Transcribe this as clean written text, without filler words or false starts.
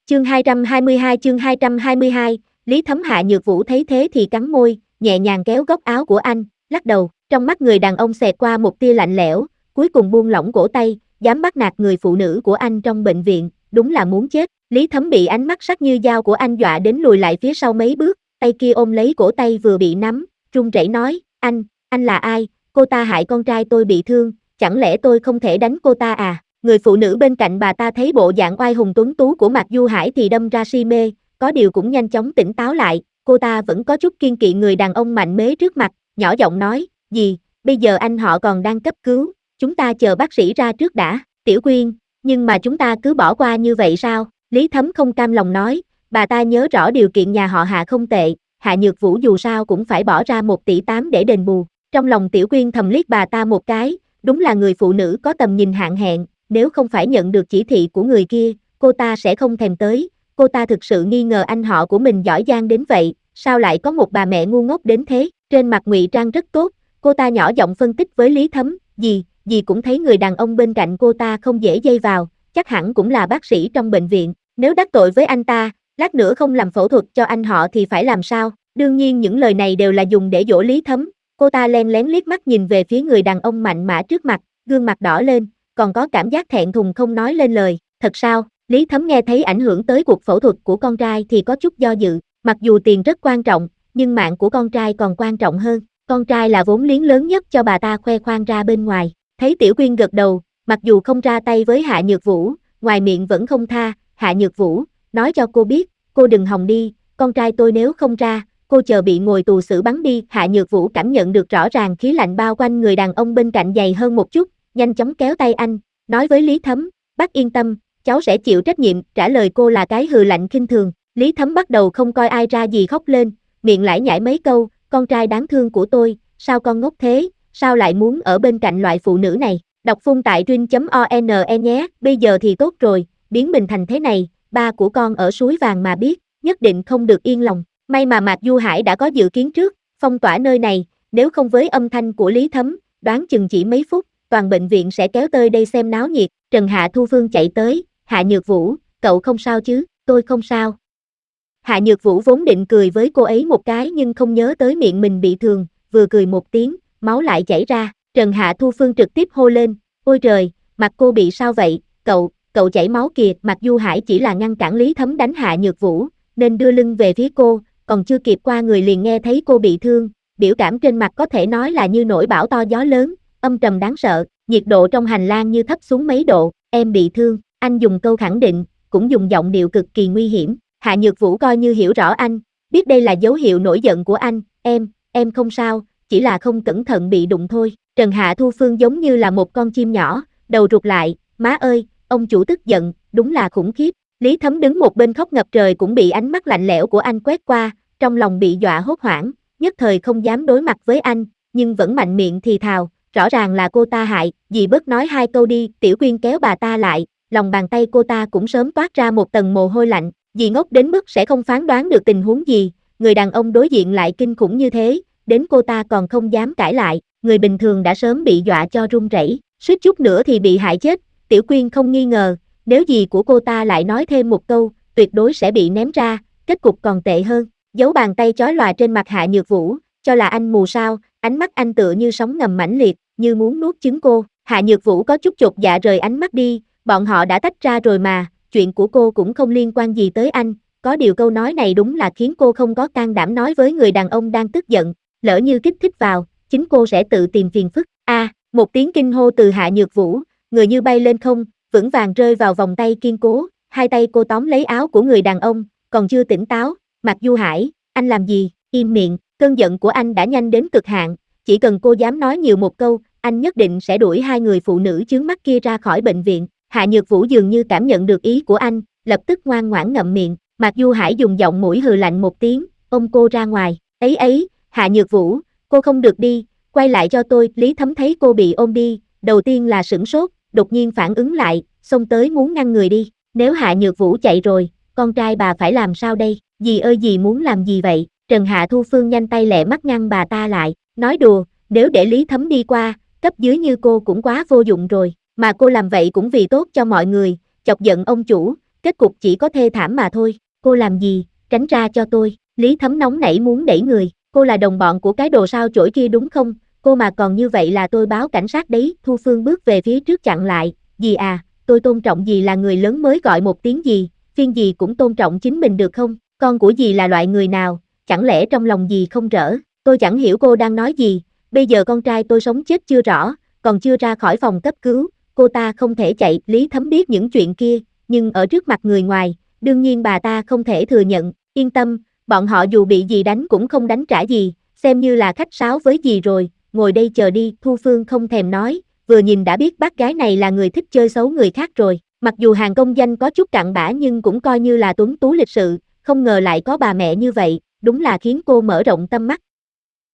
Chương 222, Lý Thấm. Hạ Nhược Vũ thấy thế thì cắn môi, nhẹ nhàng kéo góc áo của anh, lắc đầu, trong mắt người đàn ông xẹt qua một tia lạnh lẽo, cuối cùng buông lỏng cổ tay, dám bắt nạt người phụ nữ của anh trong bệnh viện, đúng là muốn chết. Lý Thấm bị ánh mắt sắc như dao của anh dọa đến lùi lại phía sau mấy bước, tay kia ôm lấy cổ tay vừa bị nắm, run rẩy nói, anh là ai, cô ta hại con trai tôi bị thương, chẳng lẽ tôi không thể đánh cô ta à? Người phụ nữ bên cạnh bà ta thấy bộ dạng oai hùng tuấn tú của Mạc Du Hải thì đâm ra si mê, có điều cũng nhanh chóng tỉnh táo lại, cô ta vẫn có chút kiêng kỵ người đàn ông mạnh mẽ trước mặt, nhỏ giọng nói, gì, bây giờ anh họ còn đang cấp cứu, chúng ta chờ bác sĩ ra trước đã. Tiểu Quyên, nhưng mà chúng ta cứ bỏ qua như vậy sao? Lý Thấm không cam lòng nói, bà ta nhớ rõ điều kiện nhà họ Hạ không tệ, Hạ Nhược Vũ dù sao cũng phải bỏ ra 1,8 tỷ để đền bù. Trong lòng Tiểu Quyên thầm liếc bà ta một cái, đúng là người phụ nữ có tầm nhìn hạn hẹn, nếu không phải nhận được chỉ thị của người kia, cô ta sẽ không thèm tới. Cô ta thực sự nghi ngờ anh họ của mình giỏi giang đến vậy, sao lại có một bà mẹ ngu ngốc đến thế? Trên mặt ngụy trang rất tốt, cô ta nhỏ giọng phân tích với Lý Thấm, dì cũng thấy người đàn ông bên cạnh cô ta không dễ dây vào, chắc hẳn cũng là bác sĩ trong bệnh viện, nếu đắc tội với anh ta, lát nữa không làm phẫu thuật cho anh họ thì phải làm sao? Đương nhiên những lời này đều là dùng để dỗ Lý Thấm, cô ta len lén liếc mắt nhìn về phía người đàn ông mạnh mẽ trước mặt, gương mặt đỏ lên, còn có cảm giác thẹn thùng không nói lên lời. Thật sao? Lý Thấm nghe thấy ảnh hưởng tới cuộc phẫu thuật của con trai thì có chút do dự, mặc dù tiền rất quan trọng, nhưng mạng của con trai còn quan trọng hơn, con trai là vốn liếng lớn nhất cho bà ta khoe khoang ra bên ngoài. Thấy Tiểu Quyên gật đầu, mặc dù không ra tay với Hạ Nhược Vũ, ngoài miệng vẫn không tha, Hạ Nhược Vũ, nói cho cô biết, cô đừng hòng đi, con trai tôi nếu không ra, cô chờ bị ngồi tù xử bắn đi. Hạ Nhược Vũ cảm nhận được rõ ràng khí lạnh bao quanh người đàn ông bên cạnh dày hơn một chút, nhanh chóng kéo tay anh, nói với Lý Thấm, bác yên tâm, cháu sẽ chịu trách nhiệm. Trả lời cô là cái hừ lạnh khinh thường. Lý Thấm bắt đầu không coi ai ra gì khóc lên, miệng lải nhải mấy câu, con trai đáng thương của tôi, sao con ngốc thế, sao lại muốn ở bên cạnh loại phụ nữ này. Đọc phun tại truyện.one nhé. Bây giờ thì tốt rồi, biến mình thành thế này, ba của con ở suối vàng mà biết, nhất định không được yên lòng. May mà Mạc Du Hải đã có dự kiến trước, phong tỏa nơi này, nếu không với âm thanh của Lý Thấm, đoán chừng chỉ mấy phút, toàn bệnh viện sẽ kéo tới đây xem náo nhiệt. Trần Hạ Thu Phương chạy tới, Hạ Nhược Vũ, cậu không sao chứ? Tôi không sao. Hạ Nhược Vũ vốn định cười với cô ấy một cái nhưng không nhớ tới miệng mình bị thương, vừa cười một tiếng, máu lại chảy ra. Trần Hạ Thu Phương trực tiếp hô lên, ôi trời, mặt cô bị sao vậy? Cậu chảy máu kìa. Mạc Du Hải chỉ là ngăn cản Lý Thấm đánh Hạ Nhược Vũ, nên đưa lưng về phía cô, còn chưa kịp qua người liền nghe thấy cô bị thương, biểu cảm trên mặt có thể nói là như nổi bão to gió lớn, âm trầm đáng sợ, nhiệt độ trong hành lang như thấp xuống mấy độ, em bị thương, anh dùng câu khẳng định, cũng dùng giọng điệu cực kỳ nguy hiểm. Hạ Nhược Vũ coi như hiểu rõ anh, biết đây là dấu hiệu nổi giận của anh, em không sao, chỉ là không cẩn thận bị đụng thôi. Trần Hạ Thu Phương giống như là một con chim nhỏ, đầu rụt lại, má ơi, ông chủ tức giận, đúng là khủng khiếp. Lý Thấm đứng một bên khóc ngập trời cũng bị ánh mắt lạnh lẽo của anh quét qua, trong lòng bị dọa hốt hoảng, nhất thời không dám đối mặt với anh, nhưng vẫn mạnh miệng thì thào, rõ ràng là cô ta hại, dì bớt nói hai câu đi. Tiểu Quyên kéo bà ta lại, lòng bàn tay cô ta cũng sớm toát ra một tầng mồ hôi lạnh, dì ngốc đến mức sẽ không phán đoán được tình huống gì, người đàn ông đối diện lại kinh khủng như thế, đến cô ta còn không dám cãi lại, người bình thường đã sớm bị dọa cho run rẩy, suýt chút nữa thì bị hại chết. Tiểu Quyên không nghi ngờ, nếu dì của cô ta lại nói thêm một câu, tuyệt đối sẽ bị ném ra, kết cục còn tệ hơn. Dấu bàn tay chói lòa trên mặt Hạ Nhược Vũ, cho là anh mù sao? Ánh mắt anh tựa như sóng ngầm mãnh liệt, như muốn nuốt chửng cô. Hạ Nhược Vũ có chút chột dạ rời ánh mắt đi, bọn họ đã tách ra rồi mà, chuyện của cô cũng không liên quan gì tới anh. Có điều câu nói này đúng là khiến cô không có can đảm nói với người đàn ông đang tức giận, lỡ như kích thích vào, chính cô sẽ tự tìm phiền phức. Một tiếng kinh hô từ Hạ Nhược Vũ, người như bay lên không, vững vàng rơi vào vòng tay kiên cố, hai tay cô tóm lấy áo của người đàn ông, còn chưa tỉnh táo. Mạc Du Hải, anh làm gì? Im miệng. Cơn giận của anh đã nhanh đến cực hạn, chỉ cần cô dám nói nhiều một câu, anh nhất định sẽ đuổi hai người phụ nữ chướng mắt kia ra khỏi bệnh viện. Hạ Nhược Vũ dường như cảm nhận được ý của anh, lập tức ngoan ngoãn ngậm miệng. Mạc Du Hải dùng giọng mũi hừ lạnh một tiếng, ôm cô ra ngoài. Ấy, Hạ Nhược Vũ, cô không được đi, quay lại cho tôi. Lý Thấm thấy cô bị ôm đi, đầu tiên là sửng sốt, đột nhiên phản ứng lại, xông tới muốn ngăn người đi. Nếu Hạ Nhược Vũ chạy rồi, con trai bà phải làm sao đây? Dì ơi, dì muốn làm gì vậy? Trần Hạ Thu Phương nhanh tay lẹ mắt ngăn bà ta lại, nói đùa, nếu để Lý Thấm đi qua, cấp dưới như cô cũng quá vô dụng rồi, mà cô làm vậy cũng vì tốt cho mọi người, chọc giận ông chủ, kết cục chỉ có thê thảm mà thôi. Cô làm gì, tránh ra cho tôi. Lý Thấm nóng nảy muốn đẩy người. Cô là đồng bọn của cái đồ sao chổi kia đúng không? Cô mà còn như vậy là tôi báo cảnh sát đấy. Thu Phương bước về phía trước chặn lại. Dì à, tôi tôn trọng dì là người lớn mới gọi một tiếng dì, phiên dì cũng tôn trọng chính mình được không? Con của dì là loại người nào? Chẳng lẽ trong lòng dì không rỡ? Tôi chẳng hiểu cô đang nói gì. Bây giờ con trai tôi sống chết chưa rõ, còn chưa ra khỏi phòng cấp cứu. Cô ta không thể chạy. Lý Thấm biết những chuyện kia, nhưng ở trước mặt người ngoài, đương nhiên bà ta không thể thừa nhận. Yên tâm, bọn họ dù bị dì đánh cũng không đánh trả gì, xem như là khách sáo với dì rồi, ngồi đây chờ đi. Thu Phương không thèm nói, vừa nhìn đã biết bác gái này là người thích chơi xấu người khác rồi. Mặc dù hàng công danh có chút cặn bã nhưng cũng coi như là tuấn tú lịch sự, không ngờ lại có bà mẹ như vậy, đúng là khiến cô mở rộng tâm mắt.